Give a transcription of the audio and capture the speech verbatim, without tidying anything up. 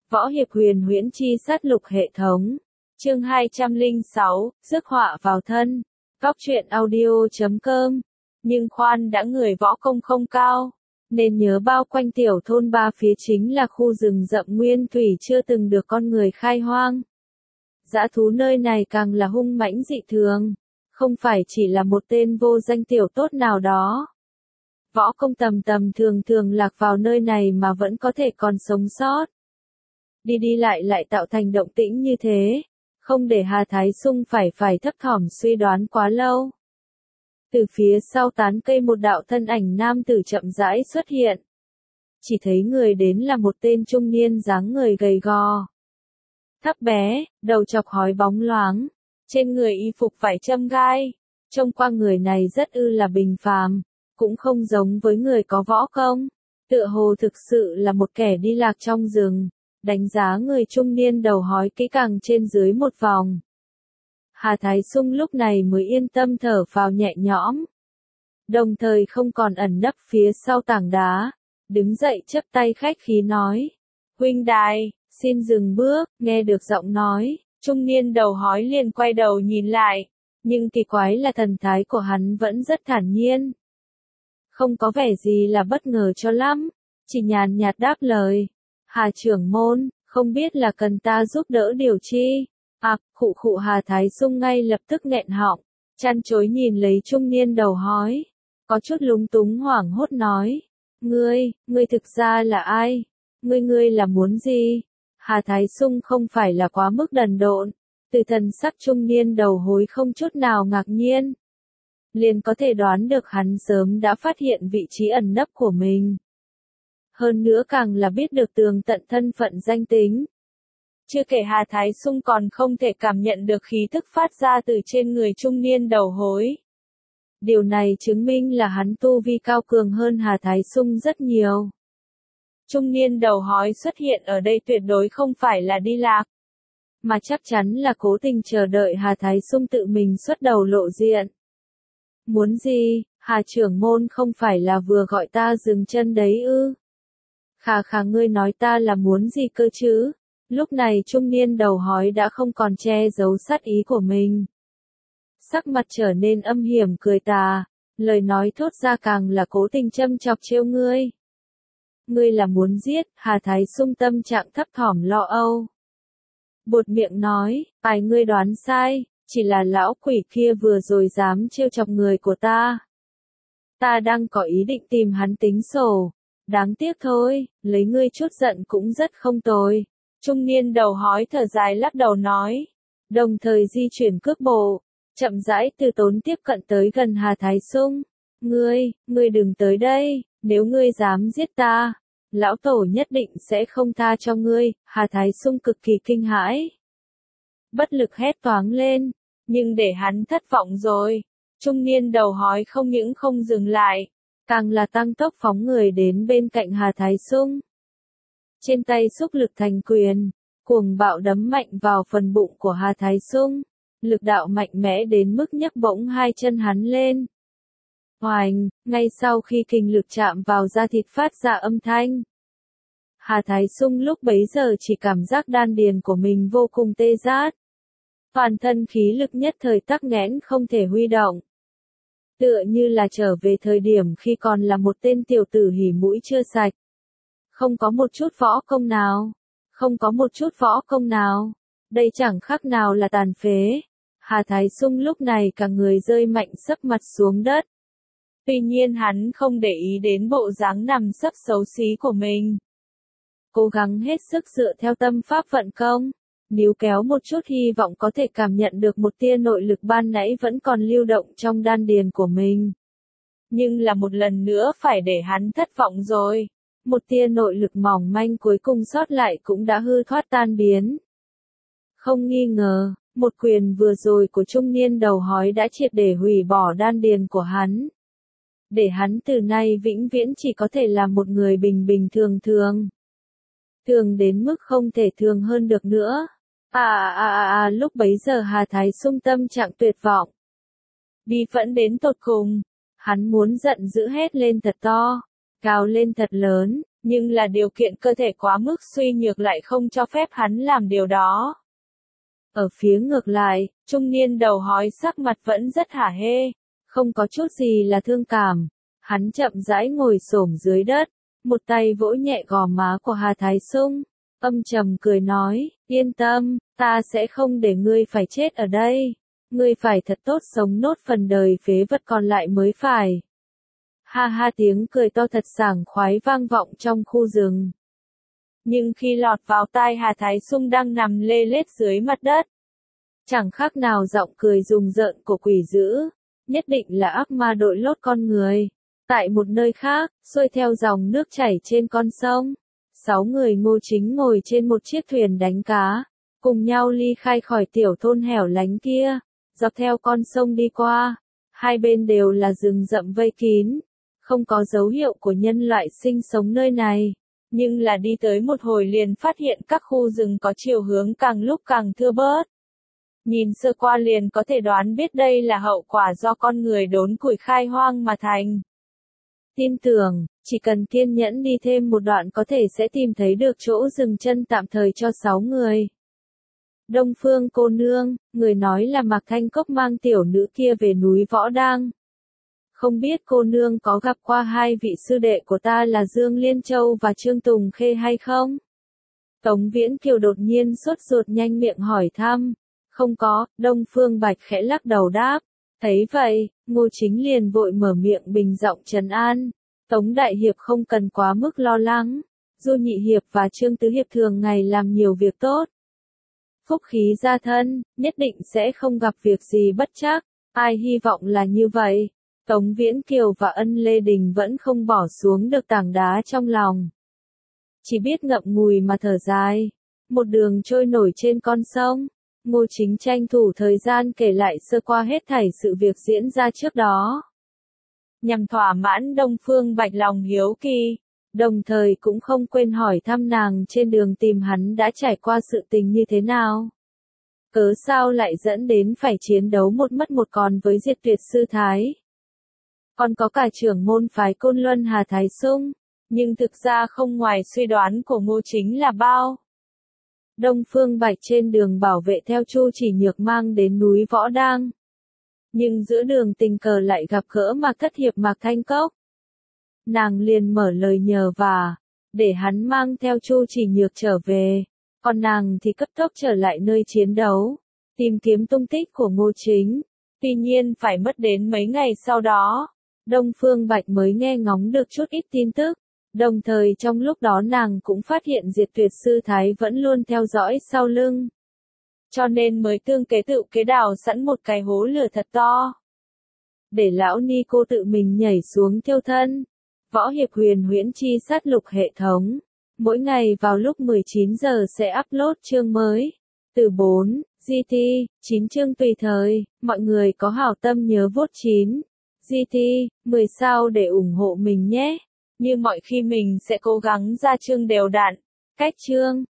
Võ hiệp huyền huyễn chi sát lục hệ thống. Chương hai trăm lẻ sáu, rước họa vào thân. Góc truyện audio chấm com. Nhưng khoan đã, người võ công không cao, nên nhớ bao quanh tiểu thôn ba phía chính là khu rừng rậm nguyên thủy chưa từng được con người khai hoang. Dã thú nơi này càng là hung mãnh dị thường, không phải chỉ là một tên vô danh tiểu tốt nào đó. Võ công tầm tầm thường thường lạc vào nơi này mà vẫn có thể còn sống sót. Đi đi lại lại tạo thành động tĩnh như thế, không để Hà Thái Sung phải phải thấp thỏm suy đoán quá lâu. Từ phía sau tán cây một đạo thân ảnh nam tử chậm rãi xuất hiện. Chỉ thấy người đến là một tên trung niên dáng người gầy gò, thấp bé, đầu chọc hói bóng loáng, trên người y phục vải châm gai, trông qua người này rất ư là bình phàm, cũng không giống với người có võ công, tựa hồ thực sự là một kẻ đi lạc trong rừng. Đánh giá người trung niên đầu hói kỹ càng trên dưới một vòng, Hà Thái Sung lúc này mới yên tâm thở phào nhẹ nhõm. Đồng thời không còn ẩn nấp phía sau tảng đá, đứng dậy chắp tay khách khí nói: "Huynh đài, xin dừng bước." Nghe được giọng nói, trung niên đầu hói liền quay đầu nhìn lại, nhưng kỳ quái là thần thái của hắn vẫn rất thản nhiên, không có vẻ gì là bất ngờ cho lắm, chỉ nhàn nhạt đáp lời: "Hà trưởng môn, không biết là cần ta giúp đỡ điều chi?" À, khụ khụ Hà Thái Sung ngay lập tức nghẹn họng, chăn chối nhìn lấy trung niên đầu hói, có chút lúng túng hoảng hốt nói: "Ngươi, ngươi thực ra là ai? Ngươi ngươi là muốn gì?" Hà Thái Sung không phải là quá mức đần độn, từ thần sắc trung niên đầu hối không chút nào ngạc nhiên, liền có thể đoán được hắn sớm đã phát hiện vị trí ẩn nấp của mình. Hơn nữa càng là biết được tường tận thân phận danh tính. Chưa kể Hà Thái Sung còn không thể cảm nhận được khí thức phát ra từ trên người trung niên đầu hối. Điều này chứng minh là hắn tu vi cao cường hơn Hà Thái Sung rất nhiều. Trung niên đầu hói xuất hiện ở đây tuyệt đối không phải là đi lạc, mà chắc chắn là cố tình chờ đợi Hà Thái Sung tự mình xuất đầu lộ diện. "Muốn gì, Hà trưởng môn không phải là vừa gọi ta dừng chân đấy ư? Khà khà, ngươi nói ta là muốn gì cơ chứ?" Lúc này trung niên đầu hói đã không còn che giấu sát ý của mình. Sắc mặt trở nên âm hiểm cười tà, lời nói thốt ra càng là cố tình châm chọc trêu ngươi. "Ngươi là muốn giết?" Hà Thái Sung tâm trạng thấp thỏm lo âu, buột miệng nói: "Ai, ngươi đoán sai, chỉ là lão quỷ kia vừa rồi dám trêu chọc người của ta. Ta đang có ý định tìm hắn tính sổ. Đáng tiếc thôi, lấy ngươi chút giận cũng rất không tồi." Trung niên đầu hói thở dài lắc đầu nói, đồng thời di chuyển cước bộ, chậm rãi từ tốn tiếp cận tới gần Hà Thái Sung. "Ngươi, ngươi đừng tới đây, nếu ngươi dám giết ta, lão tổ nhất định sẽ không tha cho ngươi." Hà Thái Sung cực kỳ kinh hãi, bất lực hét toáng lên, nhưng để hắn thất vọng rồi. Trung niên đầu hói không những không dừng lại, càng là tăng tốc phóng người đến bên cạnh Hà Thái Sung. Trên tay xúc lực thành quyền, cuồng bạo đấm mạnh vào phần bụng của Hà Thái Sung, lực đạo mạnh mẽ đến mức nhấc bổng hai chân hắn lên. Oành, ngay sau khi kình lực chạm vào da thịt phát ra âm thanh, Hà Thái Sung lúc bấy giờ chỉ cảm giác đan điền của mình vô cùng tê rát, toàn thân khí lực nhất thời tắc nghẽn không thể huy động. Tựa như là trở về thời điểm khi còn là một tên tiểu tử hỉ mũi chưa sạch. Không có một chút võ công nào. Không có một chút võ công nào. Đây chẳng khác nào là tàn phế. Hà Thái Sung lúc này cả người rơi mạnh sấp mặt xuống đất. Tuy nhiên hắn không để ý đến bộ dáng nằm sấp xấu xí của mình. Cố gắng hết sức dựa theo tâm pháp vận công, níu kéo một chút hy vọng có thể cảm nhận được một tia nội lực ban nãy vẫn còn lưu động trong đan điền của mình. Nhưng là một lần nữa phải để hắn thất vọng rồi. Một tia nội lực mỏng manh cuối cùng sót lại cũng đã hư thoát tan biến. Không nghi ngờ, một quyền vừa rồi của trung niên đầu hói đã triệt để hủy bỏ đan điền của hắn, để hắn từ nay vĩnh viễn chỉ có thể là một người bình bình thường thường. Thường đến mức không thể thường hơn được nữa. À à à à lúc bấy giờ Hà Thái Sung tâm trạng tuyệt vọng, bi phẫn đến tột cùng, hắn muốn giận dữ hét lên thật to, gào lên thật lớn, Nhưng là điều kiện cơ thể quá mức suy nhược lại không cho phép hắn làm điều đó. Ở phía ngược lại, trung niên đầu hói sắc mặt vẫn rất hả hê, không có chút gì là thương cảm. Hắn chậm rãi ngồi xổm dưới đất, một tay vỗ nhẹ gò má của Hà Thái Sung, âm trầm cười nói, yên tâm, ta sẽ không để ngươi phải chết ở đây. Ngươi phải thật tốt sống nốt phần đời phế vật còn lại mới phải. Ha ha, tiếng cười to thật sảng khoái vang vọng trong khu rừng. Nhưng khi lọt vào tai Hà Thái Sung đang nằm lê lết dưới mặt đất, chẳng khác nào giọng cười rùng rợn của quỷ dữ, nhất định là ác ma đội lốt con người. Tại một nơi khác, xuôi theo dòng nước chảy trên con sông, sáu người Ngô Chính ngồi trên một chiếc thuyền đánh cá, cùng nhau ly khai khỏi tiểu thôn hẻo lánh kia, dọc theo con sông đi qua. Hai bên đều là rừng rậm vây kín, không có dấu hiệu của nhân loại sinh sống nơi này. Nhưng là đi tới một hồi liền phát hiện các khu rừng có chiều hướng càng lúc càng thưa bớt. Nhìn sơ qua liền có thể đoán biết đây là hậu quả do con người đốn củi khai hoang mà thành. Tin tưởng, chỉ cần kiên nhẫn đi thêm một đoạn có thể sẽ tìm thấy được chỗ dừng chân tạm thời cho sáu người. Đông Phương cô nương, người nói là Mạc Thanh Cốc mang tiểu nữ kia về núi Võ Đang. Không biết cô nương có gặp qua hai vị sư đệ của ta là Dương Liên Châu và Trương Tùng Khê hay không? Tống Viễn Kiều đột nhiên sốt ruột nhanh miệng hỏi thăm. Không có, Đông Phương Bạch khẽ lắc đầu đáp. Thấy vậy, Ngô Chính liền vội mở miệng bình giọng trấn an. Tống Đại Hiệp không cần quá mức lo lắng. Du Nhị Hiệp và Trương Tứ Hiệp thường ngày làm nhiều việc tốt. Phúc khí gia thân, nhất định sẽ không gặp việc gì bất trắc. Ai hy vọng là như vậy. Tống Viễn Kiều và Ân Lê Đình vẫn không bỏ xuống được tảng đá trong lòng. Chỉ biết ngậm ngùi mà thở dài. Một đường trôi nổi trên con sông. Ngô Chính tranh thủ thời gian kể lại sơ qua hết thảy sự việc diễn ra trước đó. Nhằm thỏa mãn Đông Phương Bạch lòng hiếu kỳ, đồng thời cũng không quên hỏi thăm nàng trên đường tìm hắn đã trải qua sự tình như thế nào. Cớ sao lại dẫn đến phải chiến đấu một mất một còn với Diệt Tuyệt Sư Thái. Còn có cả trưởng môn phái Côn Luân Hà Thái Sung, nhưng thực ra không ngoài suy đoán của Ngô Chính là bao. Đông Phương Bạch trên đường bảo vệ theo Chu Chỉ Nhược mang đến núi Võ Đang. Nhưng giữa đường tình cờ lại gặp gỡ Mạc Thất Hiệp Mạc Thanh Cốc. Nàng liền mở lời nhờ vả, để hắn mang theo Chu Chỉ Nhược trở về, còn nàng thì cấp tốc trở lại nơi chiến đấu, tìm kiếm tung tích của Ngô Chính. Tuy nhiên phải mất đến mấy ngày sau đó, Đông Phương Bạch mới nghe ngóng được chút ít tin tức. Đồng thời trong lúc đó nàng cũng phát hiện Diệt Tuyệt Sư Thái vẫn luôn theo dõi sau lưng. Cho nên mới tương kế tự kế đào sẵn một cái hố lửa thật to. Để lão ni cô tự mình nhảy xuống thiêu thân. Võ Hiệp Huyền Huyễn Chi Sát Lục hệ thống. Mỗi ngày vào lúc mười chín giờ sẽ upload chương mới. Từ bốn, giê tê, chín chương tùy thời, mọi người có hảo tâm nhớ vote chín, giê tê, mười sao để ủng hộ mình nhé. Như mọi khi mình sẽ cố gắng ra chương đều đặn, cách chương.